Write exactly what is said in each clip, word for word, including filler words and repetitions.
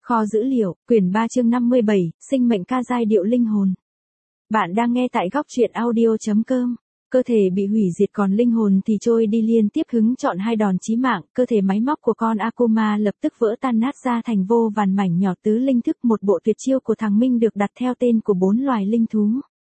Kho dữ liệu, quyển ba chương năm mươi bảy, sinh mệnh ca giai điệu linh hồn. Bạn đang nghe tại góc truyện audio.com. Cơ thể bị hủy diệt còn linh hồn thì trôi đi liên tiếp hứng chọn hai đòn chí mạng, cơ thể máy móc của con Akuma lập tức vỡ tan nát ra thành vô vàn mảnh nhỏ tứ linh thức, một bộ tuyệt chiêu của thằng Minh được đặt theo tên của bốn loài linh thú.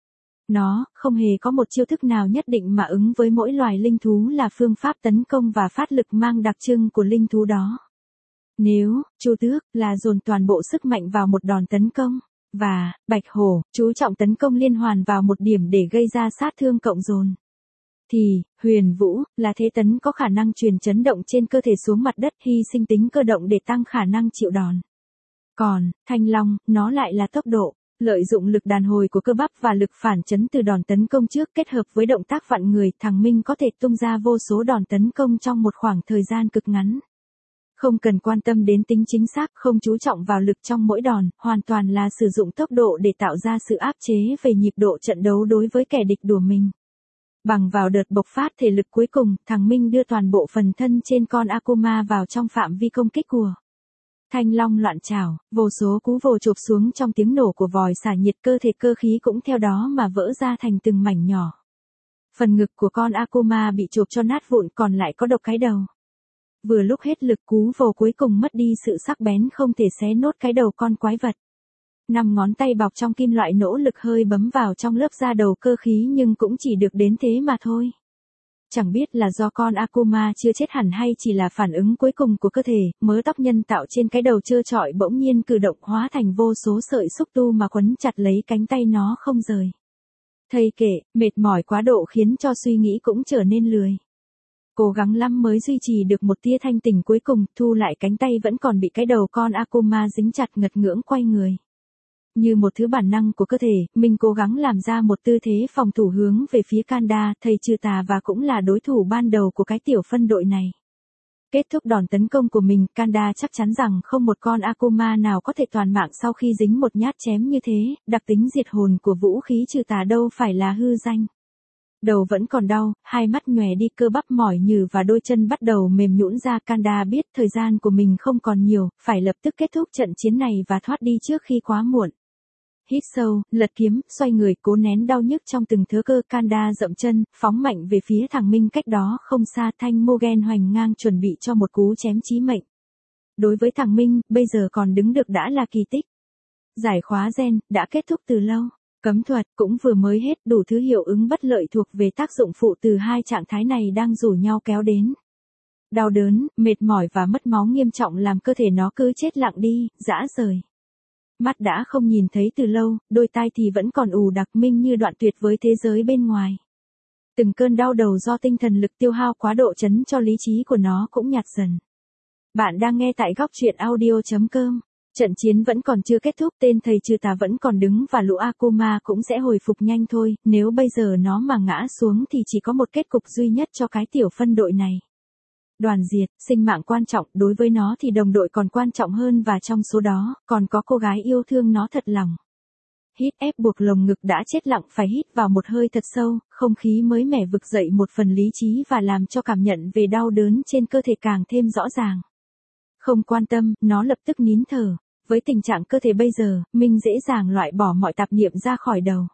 Nó không hề có một chiêu thức nào nhất định mà ứng với mỗi loài linh thú là phương pháp tấn công và phát lực mang đặc trưng của linh thú đó. Nếu, Chu Tước, là dồn toàn bộ sức mạnh vào một đòn tấn công, và, Bạch Hổ, chú trọng tấn công liên hoàn vào một điểm để gây ra sát thương cộng dồn, thì, Huyền Vũ, là thế tấn có khả năng truyền chấn động trên cơ thể xuống mặt đất, hy sinh tính cơ động để tăng khả năng chịu đòn. Còn, Thanh Long, nó lại là tốc độ, lợi dụng lực đàn hồi của cơ bắp và lực phản chấn từ đòn tấn công trước kết hợp với động tác vặn người, thằng Minh có thể tung ra vô số đòn tấn công trong một khoảng thời gian cực ngắn. Không cần quan tâm đến tính chính xác, không chú trọng vào lực trong mỗi đòn, hoàn toàn là sử dụng tốc độ để tạo ra sự áp chế về nhịp độ trận đấu đối với kẻ địch đùa mình. Bằng vào đợt bộc phát thể lực cuối cùng, thằng Minh đưa toàn bộ phần thân trên con Akuma vào trong phạm vi công kích của Thanh Long loạn trảo, vô số cú vồ chộp xuống trong tiếng nổ của vòi xả nhiệt, cơ thể cơ khí cũng theo đó mà vỡ ra thành từng mảnh nhỏ. Phần ngực của con Akuma bị chộp cho nát vụn, còn lại có độc cái đầu. Vừa lúc hết lực, cú vồ cuối cùng mất đi sự sắc bén không thể xé nốt cái đầu con quái vật. Năm ngón tay bọc trong kim loại nỗ lực hơi bấm vào trong lớp da đầu cơ khí nhưng cũng chỉ được đến thế mà thôi. Chẳng biết là do con Akuma chưa chết hẳn hay chỉ là phản ứng cuối cùng của cơ thể, mớ tóc nhân tạo trên cái đầu trơ trọi bỗng nhiên cử động hóa thành vô số sợi xúc tu mà quấn chặt lấy cánh tay nó không rời. Thầy kể, mệt mỏi quá độ khiến cho suy nghĩ cũng trở nên lười. Cố gắng lắm mới duy trì được một tia thanh tỉnh cuối cùng, thu lại cánh tay vẫn còn bị cái đầu con Akuma dính chặt, ngật ngưỡng quay người. Như một thứ bản năng của cơ thể, mình cố gắng làm ra một tư thế phòng thủ hướng về phía Kanda, thầy trừ tà và cũng là đối thủ ban đầu của cái tiểu phân đội này. Kết thúc đòn tấn công của mình, Kanda chắc chắn rằng không một con Akuma nào có thể toàn mạng sau khi dính một nhát chém như thế, đặc tính diệt hồn của vũ khí trừ tà đâu phải là hư danh. Đầu vẫn còn đau, hai mắt nhòe đi, cơ bắp mỏi nhừ và đôi chân bắt đầu mềm nhũn ra. Kanda biết thời gian của mình không còn nhiều, phải lập tức kết thúc trận chiến này và thoát đi trước khi quá muộn. Hít sâu, lật kiếm, xoay người, cố nén đau nhức trong từng thớ cơ. Kanda dậm chân, phóng mạnh về phía thằng Minh cách đó không xa, thanh Mugen hoành ngang chuẩn bị cho một cú chém chí mệnh. Đối với thằng Minh, bây giờ còn đứng được đã là kỳ tích. Giải khóa gen, đã kết thúc từ lâu. Cấm thuật, cũng vừa mới hết, đủ thứ hiệu ứng bất lợi thuộc về tác dụng phụ từ hai trạng thái này đang rủ nhau kéo đến. Đau đớn, mệt mỏi và mất máu nghiêm trọng làm cơ thể nó cứ chết lặng đi, rã rời. Mắt đã không nhìn thấy từ lâu, đôi tai thì vẫn còn ù đặc, Minh như đoạn tuyệt với thế giới bên ngoài. Từng cơn đau đầu do tinh thần lực tiêu hao quá độ chấn cho lý trí của nó cũng nhạt dần. Bạn đang nghe tại góc truyện audio.com. Trận chiến vẫn còn chưa kết thúc, tên thầy trừ tà vẫn còn đứng và lũ Akuma cũng sẽ hồi phục nhanh thôi, nếu bây giờ nó mà ngã xuống thì chỉ có một kết cục duy nhất cho cái tiểu phân đội này. Đoàn diệt, sinh mạng quan trọng, đối với nó thì đồng đội còn quan trọng hơn và trong số đó, còn có cô gái yêu thương nó thật lòng. Hít ép buộc lồng ngực đã chết lặng phải hít vào một hơi thật sâu, không khí mới mẻ vực dậy một phần lý trí và làm cho cảm nhận về đau đớn trên cơ thể càng thêm rõ ràng. Không quan tâm, nó lập tức nín thở. Với tình trạng cơ thể bây giờ, Minh dễ dàng loại bỏ mọi tạp niệm ra khỏi đầu.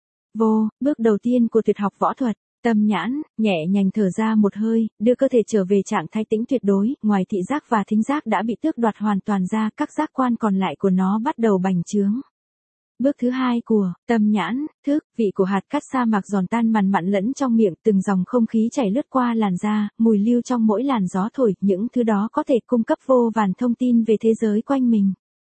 Vô, bước đầu tiên của tuyệt học võ thuật, tâm nhãn, nhẹ nhàng thở ra một hơi, đưa cơ thể trở về trạng thái tĩnh tuyệt đối, ngoài thị giác và thính giác đã bị tước đoạt hoàn toàn ra, các giác quan còn lại của nó bắt đầu bành trướng. Bước thứ hai của tâm nhãn, thức, vị của hạt cát sa mạc giòn tan mằn mặn lẫn trong miệng, từng dòng không khí chảy lướt qua làn da, mùi lưu trong mỗi làn gió thổi, những thứ đó có thể cung cấp vô vàn thông tin về thế giới quanh mình.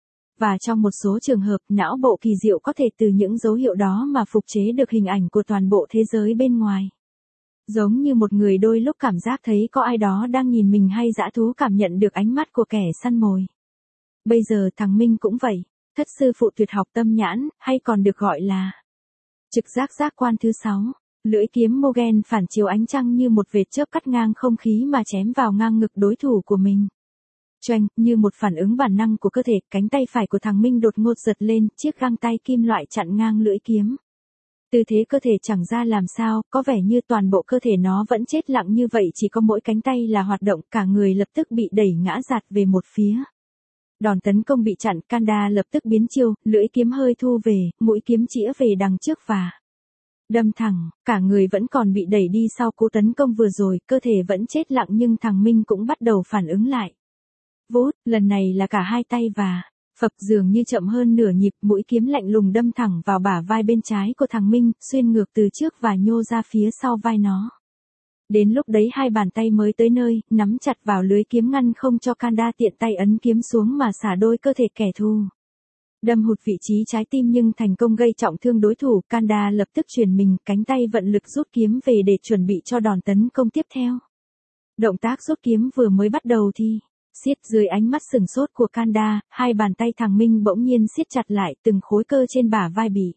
Và trong một số trường hợp, não bộ kỳ diệu có thể từ những dấu hiệu đó mà phục chế được hình ảnh của toàn bộ thế giới bên ngoài. Giống như một người đôi lúc cảm giác thấy có ai đó đang nhìn mình hay dã thú cảm nhận được ánh mắt của kẻ săn mồi. Bây giờ thằng Minh cũng vậy, thất sư phụ tuyệt học tâm nhãn, hay còn được gọi là trực giác giác quan thứ sáu. Lưỡi kiếm Mugen phản chiếu ánh trăng như một vệt chớp cắt ngang không khí mà chém vào ngang ngực đối thủ của mình. Choanh, như một phản ứng bản năng của cơ thể, cánh tay phải của thằng Minh đột ngột giật lên, chiếc găng tay kim loại chặn ngang lưỡi kiếm. Tư thế cơ thể chẳng ra làm sao, có vẻ như toàn bộ cơ thể nó vẫn chết lặng như vậy, chỉ có mỗi cánh tay là hoạt động, cả người lập tức bị đẩy ngã giạt về một phía. Đòn tấn công bị chặn, Kanda lập tức biến chiêu, lưỡi kiếm hơi thu về, mũi kiếm chĩa về đằng trước và đâm thẳng, cả người vẫn còn bị đẩy đi sau cú tấn công vừa rồi, cơ thể vẫn chết lặng nhưng thằng Minh cũng bắt đầu phản ứng lại. Vút, lần này là cả hai tay và phập dường như chậm hơn nửa nhịp, mũi kiếm lạnh lùng đâm thẳng vào bả vai bên trái của thằng Minh, xuyên ngược từ trước và nhô ra phía sau vai nó. Đến lúc đấy hai bàn tay mới tới nơi, nắm chặt vào lưới kiếm ngăn không cho Kanda tiện tay ấn kiếm xuống mà xả đôi cơ thể kẻ thù. Đâm hụt vị trí trái tim nhưng thành công gây trọng thương đối thủ, Kanda lập tức chuyển mình, cánh tay vận lực rút kiếm về để chuẩn bị cho đòn tấn công tiếp theo. Động tác rút kiếm vừa mới bắt đầu thì, siết dưới ánh mắt sừng sốt của Kanda, hai bàn tay thằng Minh bỗng nhiên siết chặt lại, từng khối cơ trên bả vai bị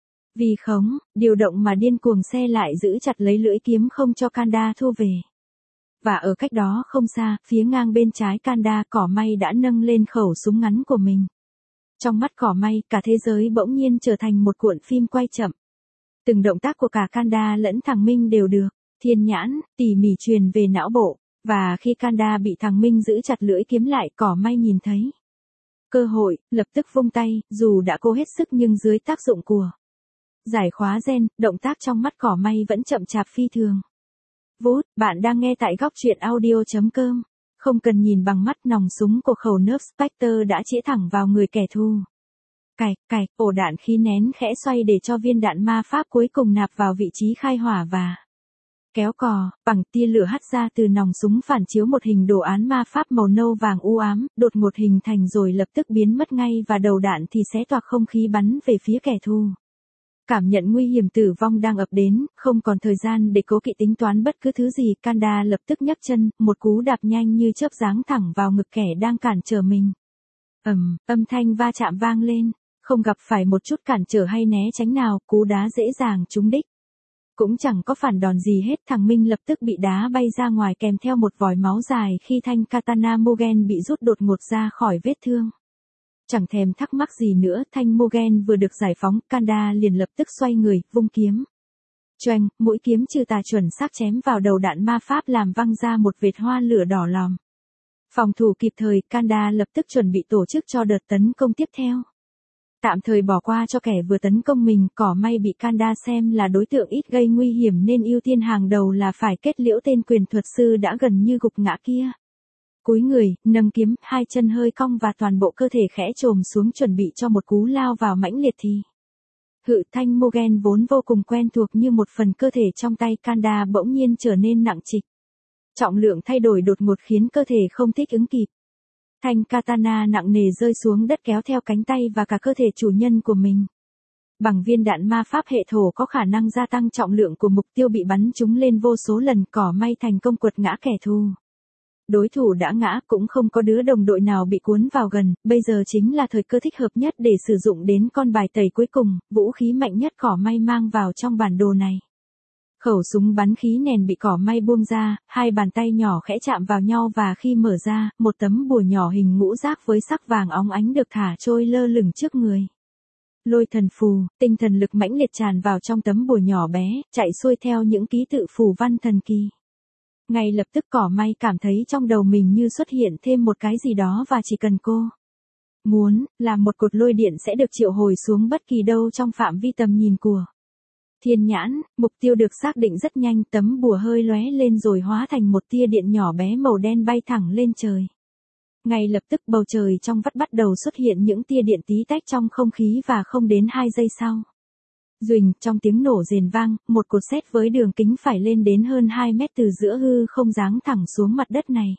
vì khống, điều động mà điên cuồng xe lại giữ chặt lấy lưỡi kiếm không cho Kanda thu về. Và ở cách đó không xa, phía ngang bên trái Kanda, Cỏ May đã nâng lên khẩu súng ngắn của mình. Trong mắt Cỏ May, cả thế giới bỗng nhiên trở thành một cuộn phim quay chậm. Từng động tác của cả Kanda lẫn thằng Minh đều được thiên nhãn, tỉ mỉ truyền về não bộ. Và khi Kanda bị thằng Minh giữ chặt lưỡi kiếm lại, Cỏ May nhìn thấy cơ hội, lập tức vung tay, dù đã cố hết sức nhưng dưới tác dụng của giải khóa gen, động tác trong mắt Cỏ May vẫn chậm chạp phi thường. Vút, bạn đang nghe tại góc truyện audio chấm com. Không cần nhìn bằng mắt, nòng súng của khẩu Nerf Spectre đã chĩa thẳng vào người kẻ thù. Cạch, cạch, ổ đạn khí nén khẽ xoay để cho viên đạn ma pháp cuối cùng nạp vào vị trí khai hỏa và kéo cò, bằng tia lửa hắt ra từ nòng súng phản chiếu một hình đồ án ma pháp màu nâu vàng u ám, đột ngột hình thành rồi lập tức biến mất ngay và đầu đạn thì xé toạc không khí bắn về phía kẻ thù. Cảm nhận nguy hiểm tử vong đang ập đến, không còn thời gian để cố kỵ tính toán bất cứ thứ gì, Kanda lập tức nhấc chân, một cú đạp nhanh như chớp giáng thẳng vào ngực kẻ đang cản trở mình. Ầm, âm thanh va chạm vang lên, không gặp phải một chút cản trở hay né tránh nào, cú đá dễ dàng trúng đích. Cũng chẳng có phản đòn gì hết, thằng Minh lập tức bị đá bay ra ngoài kèm theo một vòi máu dài khi thanh katana Mugen bị rút đột ngột ra khỏi vết thương. Chẳng thèm thắc mắc gì nữa, thanh Mugen vừa được giải phóng, Kanda liền lập tức xoay người, vung kiếm. Choành, mũi kiếm trừ tà chuẩn xác chém vào đầu đạn ma pháp làm văng ra một vệt hoa lửa đỏ lòm. Phòng thủ kịp thời, Kanda lập tức chuẩn bị tổ chức cho đợt tấn công tiếp theo. Tạm thời bỏ qua cho kẻ vừa tấn công mình, Cỏ May bị Kanda xem là đối tượng ít gây nguy hiểm nên ưu tiên hàng đầu là phải kết liễu tên quyền thuật sư đã gần như gục ngã kia. Cúi người, nâng kiếm, hai chân hơi cong và toàn bộ cơ thể khẽ chồm xuống chuẩn bị cho một cú lao vào mãnh liệt thì. Hự thanh Mugen vốn vô cùng quen thuộc như một phần cơ thể trong tay Kanda bỗng nhiên trở nên nặng trịch. Trọng lượng thay đổi đột ngột khiến cơ thể không thích ứng kịp. Thanh katana nặng nề rơi xuống đất kéo theo cánh tay và cả cơ thể chủ nhân của mình. Bằng viên đạn ma pháp hệ thổ có khả năng gia tăng trọng lượng của mục tiêu bị bắn trúng lên vô số lần, Cỏ May thành công quật ngã kẻ thù. Đối thủ đã ngã, cũng không có đứa đồng đội nào bị cuốn vào gần, bây giờ chính là thời cơ thích hợp nhất để sử dụng đến con bài tẩy cuối cùng, vũ khí mạnh nhất Cỏ May mang vào trong bản đồ này. Khẩu súng bắn khí nền bị Cỏ May buông ra, hai bàn tay nhỏ khẽ chạm vào nhau và khi mở ra, một tấm bùa nhỏ hình ngũ giác với sắc vàng óng ánh được thả trôi lơ lửng trước người. Lôi thần phù, tinh thần lực mãnh liệt tràn vào trong tấm bùa nhỏ bé, chạy xuôi theo những ký tự phù văn thần kỳ. Ngay lập tức Cỏ May cảm thấy trong đầu mình như xuất hiện thêm một cái gì đó và chỉ cần cô muốn, là một cột lôi điện sẽ được triệu hồi xuống bất kỳ đâu trong phạm vi tầm nhìn của thiên nhãn. Mục tiêu được xác định rất nhanh, tấm bùa hơi lóe lên rồi hóa thành một tia điện nhỏ bé màu đen bay thẳng lên trời. Ngay lập tức bầu trời trong vắt bắt đầu xuất hiện những tia điện tí tách trong không khí và không đến hai giây sau. Duỳnh, trong tiếng nổ rền vang, một cột sét với đường kính phải lên đến hơn hai mét từ giữa hư không giáng thẳng xuống mặt đất này.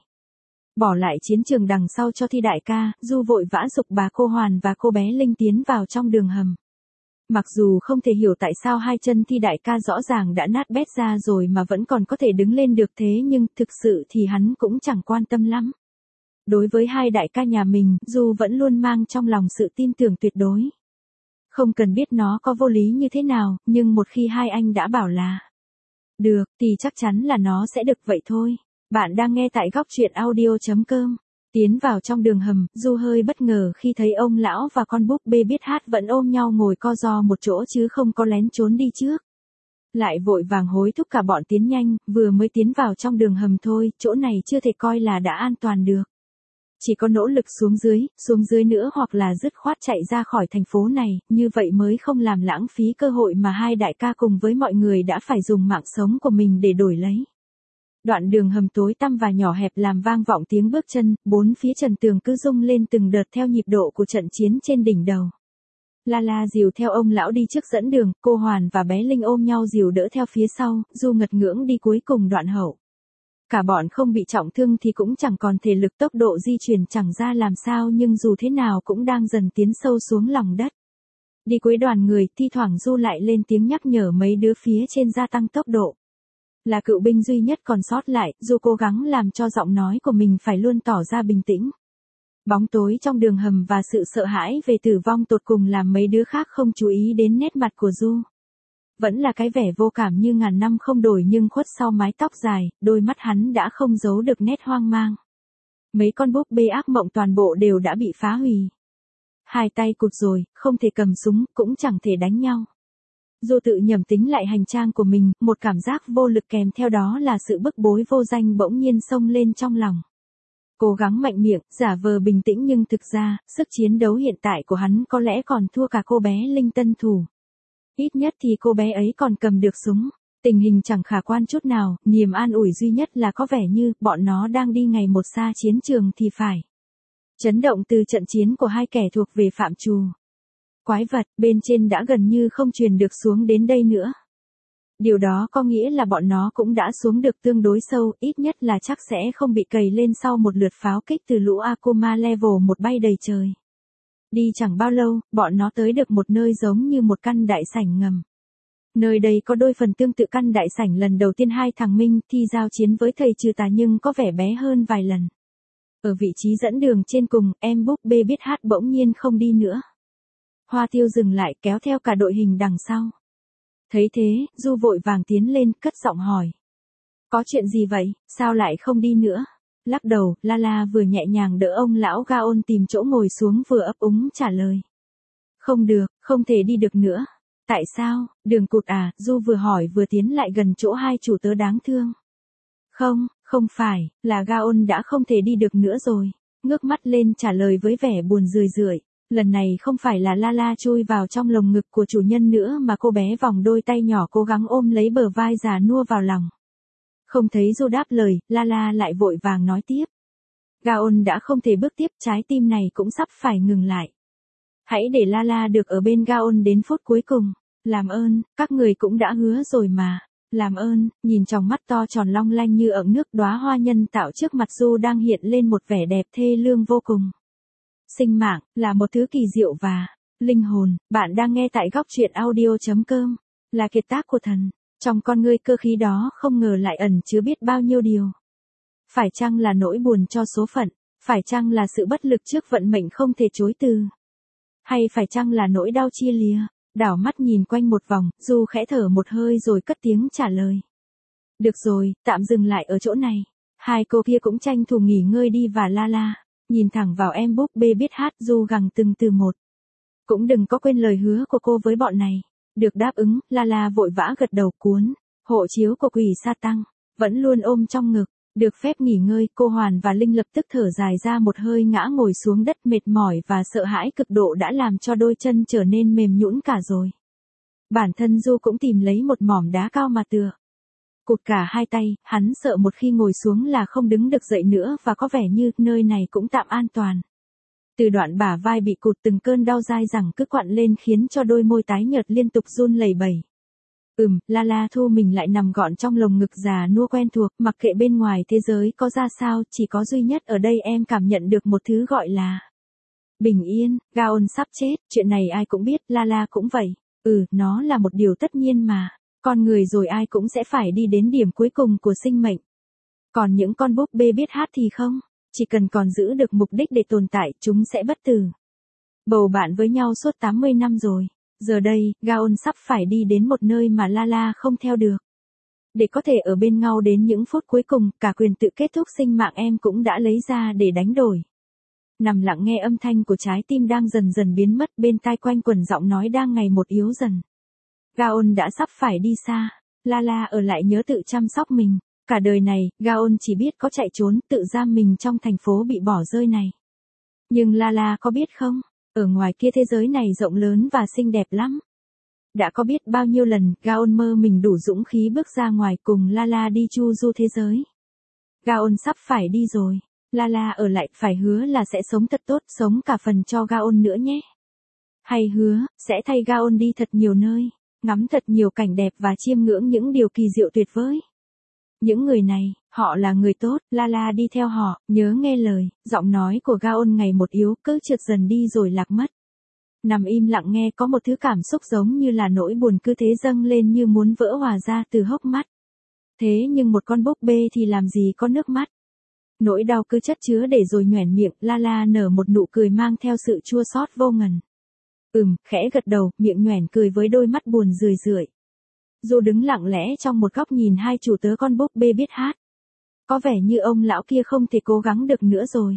Bỏ lại chiến trường đằng sau cho Thi đại ca, Du vội vã giục bà cô Hoàn và cô bé Linh tiến vào trong đường hầm. Mặc dù không thể hiểu tại sao hai chân Thi đại ca rõ ràng đã nát bét ra rồi mà vẫn còn có thể đứng lên được thế nhưng thực sự thì hắn cũng chẳng quan tâm lắm. Đối với hai đại ca nhà mình, Du vẫn luôn mang trong lòng sự tin tưởng tuyệt đối. Không cần biết nó có vô lý như thế nào, nhưng một khi hai anh đã bảo là được, thì chắc chắn là nó sẽ được vậy thôi. Bạn đang nghe tại góc truyện audio chấm com. Tiến vào trong đường hầm, Du hơi bất ngờ khi thấy ông lão và con búp bê biết hát vẫn ôm nhau ngồi co ro một chỗ chứ không có lén trốn đi trước. Lại vội vàng hối thúc cả bọn tiến nhanh, vừa mới tiến vào trong đường hầm thôi, chỗ này chưa thể coi là đã an toàn được. Chỉ có nỗ lực xuống dưới, xuống dưới nữa hoặc là dứt khoát chạy ra khỏi thành phố này, như vậy mới không làm lãng phí cơ hội mà hai đại ca cùng với mọi người đã phải dùng mạng sống của mình để đổi lấy. Đoạn đường hầm tối tăm và nhỏ hẹp làm vang vọng tiếng bước chân, bốn phía trần tường cứ rung lên từng đợt theo nhịp độ của trận chiến trên đỉnh đầu. Lala dìu theo ông lão đi trước dẫn đường, cô Hoàn và bé Linh ôm nhau dìu đỡ theo phía sau, Du ngật ngưỡng đi cuối cùng đoạn hậu. Cả bọn không bị trọng thương thì cũng chẳng còn thể lực, tốc độ di chuyển chẳng ra làm sao, nhưng dù thế nào cũng đang dần tiến sâu xuống lòng đất. Đi cuối đoàn người, thi thoảng Du lại lên tiếng nhắc nhở mấy đứa phía trên gia tăng tốc độ. Là cựu binh duy nhất còn sót lại, Du cố gắng làm cho giọng nói của mình phải luôn tỏ ra bình tĩnh. Bóng tối trong đường hầm và sự sợ hãi về tử vong tột cùng làm mấy đứa khác không chú ý đến nét mặt của Du. Vẫn là cái vẻ vô cảm như ngàn năm không đổi, nhưng khuất sau mái tóc dài, đôi mắt hắn đã không giấu được nét hoang mang. Mấy con búp bê ác mộng toàn bộ đều đã bị phá hủy. Hai tay cụt rồi, không thể cầm súng, cũng chẳng thể đánh nhau. Du tự nhẩm tính lại hành trang của mình, một cảm giác vô lực kèm theo đó là sự bức bối vô danh bỗng nhiên xông lên trong lòng. Cố gắng mạnh miệng, giả vờ bình tĩnh nhưng thực ra, sức chiến đấu hiện tại của hắn có lẽ còn thua cả cô bé Linh tân thủ. Ít nhất thì cô bé ấy còn cầm được súng. Tình hình chẳng khả quan chút nào, niềm an ủi duy nhất là có vẻ như bọn nó đang đi ngày một xa chiến trường thì phải. Chấn động từ trận chiến của hai kẻ thuộc về phạm trù. Quái vật bên trên đã gần như không truyền được xuống đến đây nữa. Điều đó có nghĩa là bọn nó cũng đã xuống được tương đối sâu, ít nhất là chắc sẽ không bị cày lên sau một lượt pháo kích từ lũ Akuma level một bay đầy trời. Đi chẳng bao lâu, bọn nó tới được một nơi giống như một căn đại sảnh ngầm. Nơi đây có đôi phần tương tự căn đại sảnh lần đầu tiên hai thằng Minh thi giao chiến với thầy trừ tà, nhưng có vẻ bé hơn vài lần. Ở vị trí dẫn đường trên cùng, em búp bê biết hát bỗng nhiên không đi nữa. Hoa Tiêu dừng lại, kéo theo cả đội hình đằng sau. Thấy thế, Du vội vàng tiến lên, cất giọng hỏi. Có chuyện gì vậy, sao lại không đi nữa? Lắc đầu, Lala vừa nhẹ nhàng đỡ ông lão Gaon tìm chỗ ngồi xuống vừa ấp úng trả lời. Không được, không thể đi được nữa. Tại sao, đường cụt à? Du vừa hỏi vừa tiến lại gần chỗ hai chủ tớ đáng thương. Không, không phải, là Gaon đã không thể đi được nữa rồi. Ngước mắt lên trả lời với vẻ buồn rười rượi. Lần này không phải là Lala chui vào trong lồng ngực của chủ nhân nữa mà cô bé vòng đôi tay nhỏ cố gắng ôm lấy bờ vai già nua vào lòng. Không thấy Du đáp lời, Lala lại vội vàng nói tiếp. Gaon đã không thể bước tiếp, trái tim này cũng sắp phải ngừng lại. Hãy để Lala được ở bên Gaon đến phút cuối cùng. Làm ơn, các người cũng đã hứa rồi mà. Làm ơn, nhìn trong mắt to tròn long lanh như ẩn nước đóa hoa nhân tạo trước mặt Du đang hiện lên một vẻ đẹp thê lương vô cùng. Sinh mạng, là một thứ kỳ diệu và linh hồn. Bạn đang nghe tại góc truyện audio chấm com. Là kiệt tác của thần. Trong con ngươi cơ khí đó không ngờ lại ẩn chứa biết bao nhiêu điều. Phải chăng là nỗi buồn cho số phận? Phải chăng là sự bất lực trước vận mệnh không thể chối từ? Hay phải chăng là nỗi đau chia lìa? Đảo mắt nhìn quanh một vòng, Du khẽ thở một hơi rồi cất tiếng trả lời. Được rồi, tạm dừng lại ở chỗ này. Hai cô kia cũng tranh thủ nghỉ ngơi đi và Lala. Nhìn thẳng vào em búp bê biết hát, Du gằn từng từ một. Cũng đừng có quên lời hứa của cô với bọn này. Được đáp ứng, Lala vội vã gật đầu cuốn. Hộ chiếu của quỷ sa tăng, vẫn luôn ôm trong ngực. Được phép nghỉ ngơi, cô Hoàn và Linh lập tức thở dài ra một hơi, ngã ngồi xuống đất mệt mỏi và sợ hãi cực độ đã làm cho đôi chân trở nên mềm nhũn cả rồi. Bản thân Du cũng tìm lấy một mỏm đá cao mà tựa. Cụt cả hai tay, hắn sợ một khi ngồi xuống là không đứng được dậy nữa và có vẻ như nơi này cũng tạm an toàn. Từ đoạn bả vai bị cụt từng cơn đau dai dẳng cứ quặn lên khiến cho đôi môi tái nhợt liên tục run lẩy bẩy. Ừm, Lala thu mình lại nằm gọn trong lồng ngực già nua quen thuộc, mặc kệ bên ngoài thế giới có ra sao, chỉ có duy nhất ở đây em cảm nhận được một thứ gọi là bình yên. Gaon sắp chết, chuyện này ai cũng biết, Lala cũng vậy. Ừ, nó là một điều tất nhiên mà. Con người rồi ai cũng sẽ phải đi đến điểm cuối cùng của sinh mệnh. Còn những con búp bê biết hát thì không, chỉ cần còn giữ được mục đích để tồn tại, chúng sẽ bất tử. Bầu bạn với nhau suốt tám mươi năm rồi. Giờ đây, Gaon sắp phải đi đến một nơi mà Lala không theo được. Để có thể ở bên nhau đến những phút cuối cùng, cả quyền tự kết thúc sinh mạng em cũng đã lấy ra để đánh đổi. Nằm lặng nghe âm thanh của trái tim đang dần dần biến mất, bên tai quanh quẩn giọng nói đang ngày một yếu dần. Gaon đã sắp phải đi xa, Lala ở lại nhớ tự chăm sóc mình. Cả đời này, Gaon chỉ biết có chạy trốn, tự giam mình trong thành phố bị bỏ rơi này. Nhưng Lala có biết không, ở ngoài kia thế giới này rộng lớn và xinh đẹp lắm. Đã có biết bao nhiêu lần, Gaon mơ mình đủ dũng khí bước ra ngoài cùng Lala đi chu du thế giới. Gaon sắp phải đi rồi. Lala ở lại, phải hứa là sẽ sống thật tốt, sống cả phần cho Gaon nữa nhé. Hay hứa, sẽ thay Gaon đi thật nhiều nơi, ngắm thật nhiều cảnh đẹp và chiêm ngưỡng những điều kỳ diệu tuyệt vời. Những người này, họ là người tốt, Lala đi theo họ, nhớ nghe lời, giọng nói của Gaon ngày một yếu, cứ trượt dần đi rồi lạc mất. Nằm im lặng nghe có một thứ cảm xúc giống như là nỗi buồn cứ thế dâng lên như muốn vỡ hòa ra từ hốc mắt. Thế nhưng một con búp bê thì làm gì có nước mắt. Nỗi đau cứ chất chứa để rồi nhoẻn miệng, Lala nở một nụ cười mang theo sự chua xót vô ngần. Ừm, khẽ gật đầu, miệng nhoẻn cười với đôi mắt buồn rười rượi. Du đứng lặng lẽ trong một góc nhìn hai chủ tớ con búp bê biết hát. Có vẻ như ông lão kia không thể cố gắng được nữa rồi.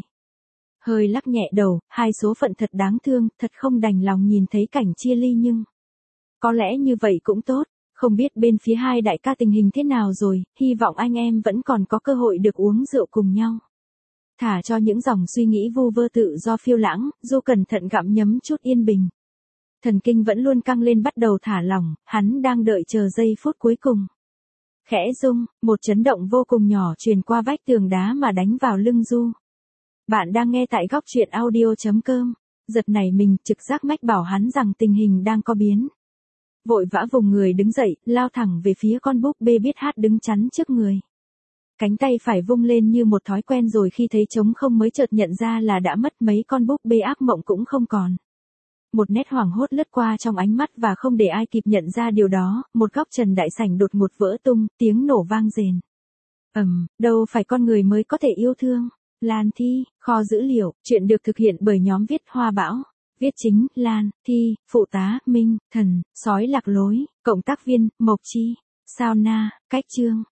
Hơi lắc nhẹ đầu, hai số phận thật đáng thương, thật không đành lòng nhìn thấy cảnh chia ly nhưng... Có lẽ như vậy cũng tốt, không biết bên phía hai đại ca tình hình thế nào rồi, hy vọng anh em vẫn còn có cơ hội được uống rượu cùng nhau. Thả cho những dòng suy nghĩ vu vơ tự do phiêu lãng, Du cẩn thận gặm nhấm chút yên bình. Thần kinh vẫn luôn căng lên bắt đầu thả lỏng, hắn đang đợi chờ giây phút cuối cùng. Khẽ rung, một chấn động vô cùng nhỏ truyền qua vách tường đá mà đánh vào lưng Du. Bạn đang nghe tại góc truyện audio chấm com. Giật nảy mình, trực giác mách bảo hắn rằng tình hình đang có biến. Vội vã vùng người đứng dậy, lao thẳng về phía con búp bê biết hát đứng chắn trước người. Cánh tay phải vung lên như một thói quen rồi khi thấy trống không mới chợt nhận ra là đã mất mấy con búp bê ác mộng cũng không còn. Một nét hoảng hốt lướt qua trong ánh mắt và không để ai kịp nhận ra điều đó, một góc trần đại sảnh đột ngột vỡ tung, tiếng nổ vang rền. Ầm, đâu phải con người mới có thể yêu thương. Lan Thi, kho dữ liệu, chuyện được thực hiện bởi nhóm viết Hoa Bão. Viết chính, Lan, Thi, phụ tá, Minh, Thần, sói lạc lối, cộng tác viên, Mộc Chi, Sao Na, cách chương.